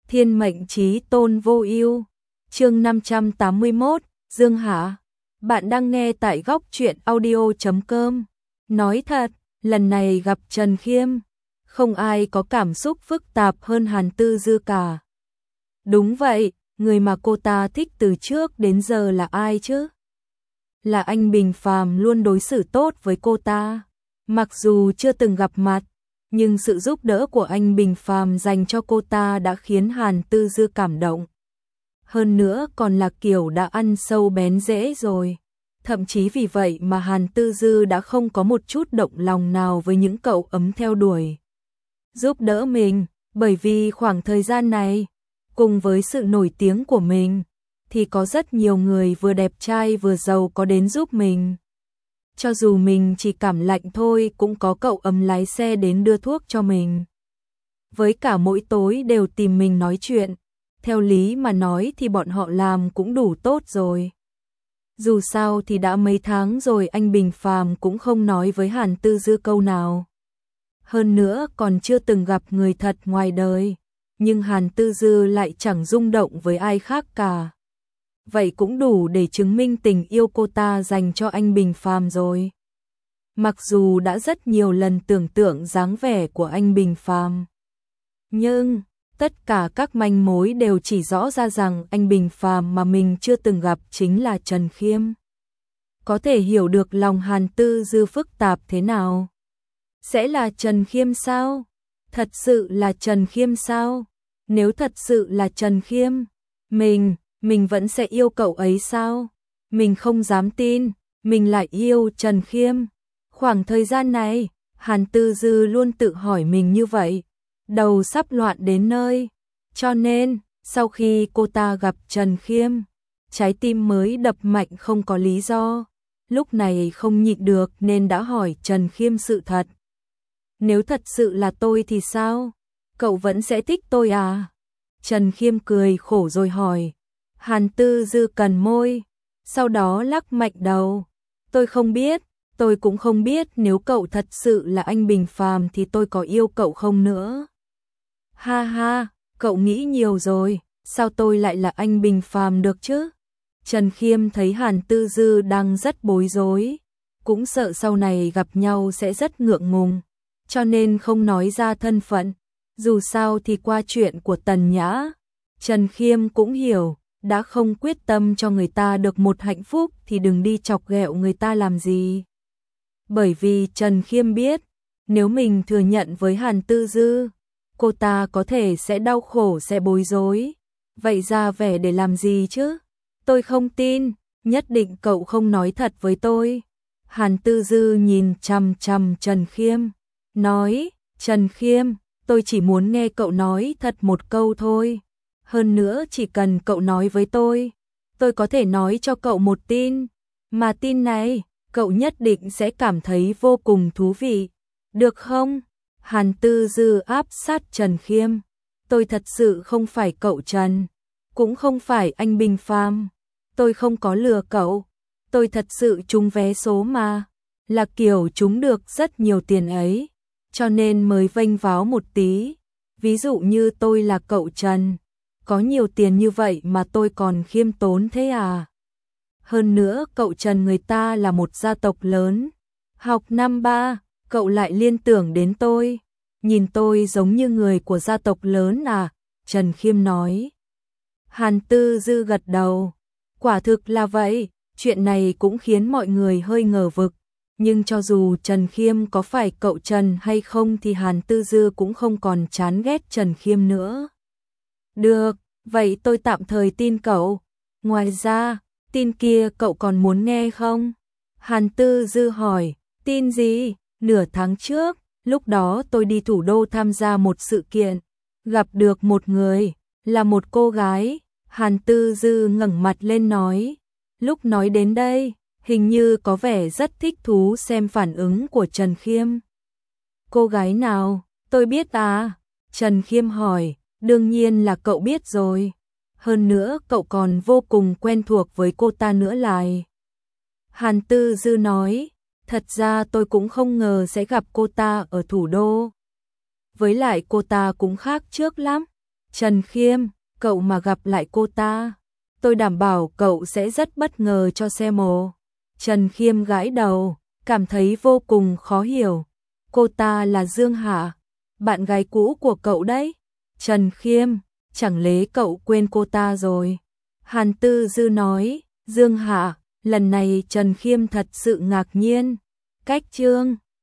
Thiên mệnh chí tôn vô ưu. Chương 581, Dương Hạ. Bạn đang nghe tại góc truyện audio.com. Nói thật, lần này gặp Trần Khiêm, không ai có cảm xúc phức tạp hơn Hàn Tư Dư cả. Đúng vậy, người mà cô ta thích từ trước đến giờ là ai chứ? Là anh Bình Phàm luôn đối xử tốt với cô ta. Mặc dù chưa từng gặp mặt, nhưng sự giúp đỡ của anh Bình Phàm dành cho cô ta đã khiến Hàn Tư Dư cảm động. Hơn nữa còn là kiểu đã ăn sâu bén rễ rồi. Thậm chí vì vậy mà Hàn Tư Dư đã không có một chút động lòng nào với những cậu ấm theo đuổi giúp đỡ mình, bởi vì khoảng thời gian này, cùng với sự nổi tiếng của mình, thì có rất nhiều người vừa đẹp trai vừa giàu có đến giúp mình. Cho dù mình chỉ cảm lạnh thôi cũng có cậu ấm lái xe đến đưa thuốc cho mình. Với cả mỗi tối đều tìm mình nói chuyện, theo lý mà nói thì bọn họ làm cũng đủ tốt rồi. Dù sao thì đã mấy tháng rồi anh Bình Phàm cũng không nói với Hàn Tư Dư câu nào. Hơn nữa còn chưa từng gặp người thật ngoài đời, nhưng Hàn Tư Dư lại chẳng rung động với ai khác cả. Vậy cũng đủ để chứng minh tình yêu cô ta dành cho anh Bình Phàm rồi. Mặc dù đã rất nhiều lần tưởng tượng dáng vẻ của anh Bình Phàm, nhưng tất cả các manh mối đều chỉ rõ ra rằng anh Bình Phàm mà mình chưa từng gặp chính là Trần Khiêm. Có thể hiểu được lòng Hàn Tư Dư phức tạp thế nào. Sẽ là Trần Khiêm sao? Thật sự là Trần Khiêm sao? Nếu thật sự là Trần Khiêm, mình vẫn sẽ yêu cậu ấy sao? Mình không dám tin, mình lại yêu Trần Khiêm. Khoảng thời gian này, Hàn Tư Dư luôn tự hỏi mình như vậy, đầu sắp loạn đến nơi. Cho nên, sau khi cô ta gặp Trần Khiêm, trái tim mới đập mạnh không có lý do. Lúc này không nhịn được nên đã hỏi Trần Khiêm sự thật. Nếu thật sự là tôi thì sao? Cậu vẫn sẽ thích tôi à? Trần Khiêm cười khổ rồi hỏi. Hàn Tư Dư cần môi, sau đó lắc mạnh đầu. Tôi không biết, tôi cũng không biết nếu cậu thật sự là anh Bình Phàm thì tôi có yêu cậu không nữa. Ha ha, cậu nghĩ nhiều rồi, sao tôi lại là anh Bình Phàm được chứ? Trần Khiêm thấy Hàn Tư Dư đang rất bối rối, cũng sợ sau này gặp nhau sẽ rất ngượng ngùng, cho nên không nói ra thân phận. Dù sao thì qua chuyện của Tần Nhã, Trần Khiêm cũng hiểu, đã không quyết tâm cho người ta được một hạnh phúc thì đừng đi chọc ghẹo người ta làm gì. Bởi vì Trần Khiêm biết, nếu mình thừa nhận với Hàn Tư Dư, cô ta có thể sẽ đau khổ sẽ bối rối. Vậy ra vẻ để làm gì chứ? Tôi không tin, nhất định cậu không nói thật với tôi. Hàn Tư Dư nhìn chằm chằm Trần Khiêm, nói, Trần Khiêm, tôi chỉ muốn nghe cậu nói thật một câu thôi. Hơn nữa chỉ cần cậu nói với tôi có thể nói cho cậu một tin, mà tin này, cậu nhất định sẽ cảm thấy vô cùng thú vị. Được không? Hàn Tư Dư áp sát Trần Khiêm. Tôi thật sự không phải cậu Trần, cũng không phải anh Bình Phàm. Tôi không có lừa cậu. Tôi thật sự trúng vé số mà. Là kiểu trúng được rất nhiều tiền ấy. Cho nên mới vênh váo một tí. Ví dụ như tôi là cậu Trần. Có nhiều tiền như vậy mà tôi còn khiêm tốn thế à? Hơn nữa cậu Trần người ta là một gia tộc lớn. Học năm 3, cậu lại liên tưởng đến tôi. Nhìn tôi giống như người của gia tộc lớn à? Trần Khiêm nói. Hàn Tư Dư gật đầu. Quả thực là vậy, chuyện này cũng khiến mọi người hơi ngờ vực. Nhưng cho dù Trần Khiêm có phải cậu Trần hay không thì Hàn Tư Dư cũng không còn chán ghét Trần Khiêm nữa. Được, vậy tôi tạm thời tin cậu. Ngoài ra, tin kia cậu còn muốn nghe không? Hàn Tư Dư hỏi, tin gì? Nửa tháng trước, lúc đó tôi đi thủ đô tham gia một sự kiện, gặp được một người, là một cô gái. Hàn Tư Dư ngẩng mặt lên nói, lúc nói đến đây, hình như có vẻ rất thích thú xem phản ứng của Trần Khiêm. Cô gái nào? Tôi biết à? Trần Khiêm hỏi, đương nhiên là cậu biết rồi. Hơn nữa cậu còn vô cùng quen thuộc với cô ta nữa lại. Hàn Tư Dư nói, thật ra tôi cũng không ngờ sẽ gặp cô ta ở thủ đô. Với lại cô ta cũng khác trước lắm. Trần Khiêm, cậu mà gặp lại cô ta, tôi đảm bảo cậu sẽ rất bất ngờ cho xe mồ. Trần Khiêm gãi đầu, cảm thấy vô cùng khó hiểu. Cô ta là Dương Hạ, bạn gái cũ của cậu đấy. Trần Khiêm, chẳng lẽ cậu quên cô ta rồi? Hàn Tư Dư nói, Dương Hạ, lần này Trần Khiêm thật sự ngạc nhiên. Cách chương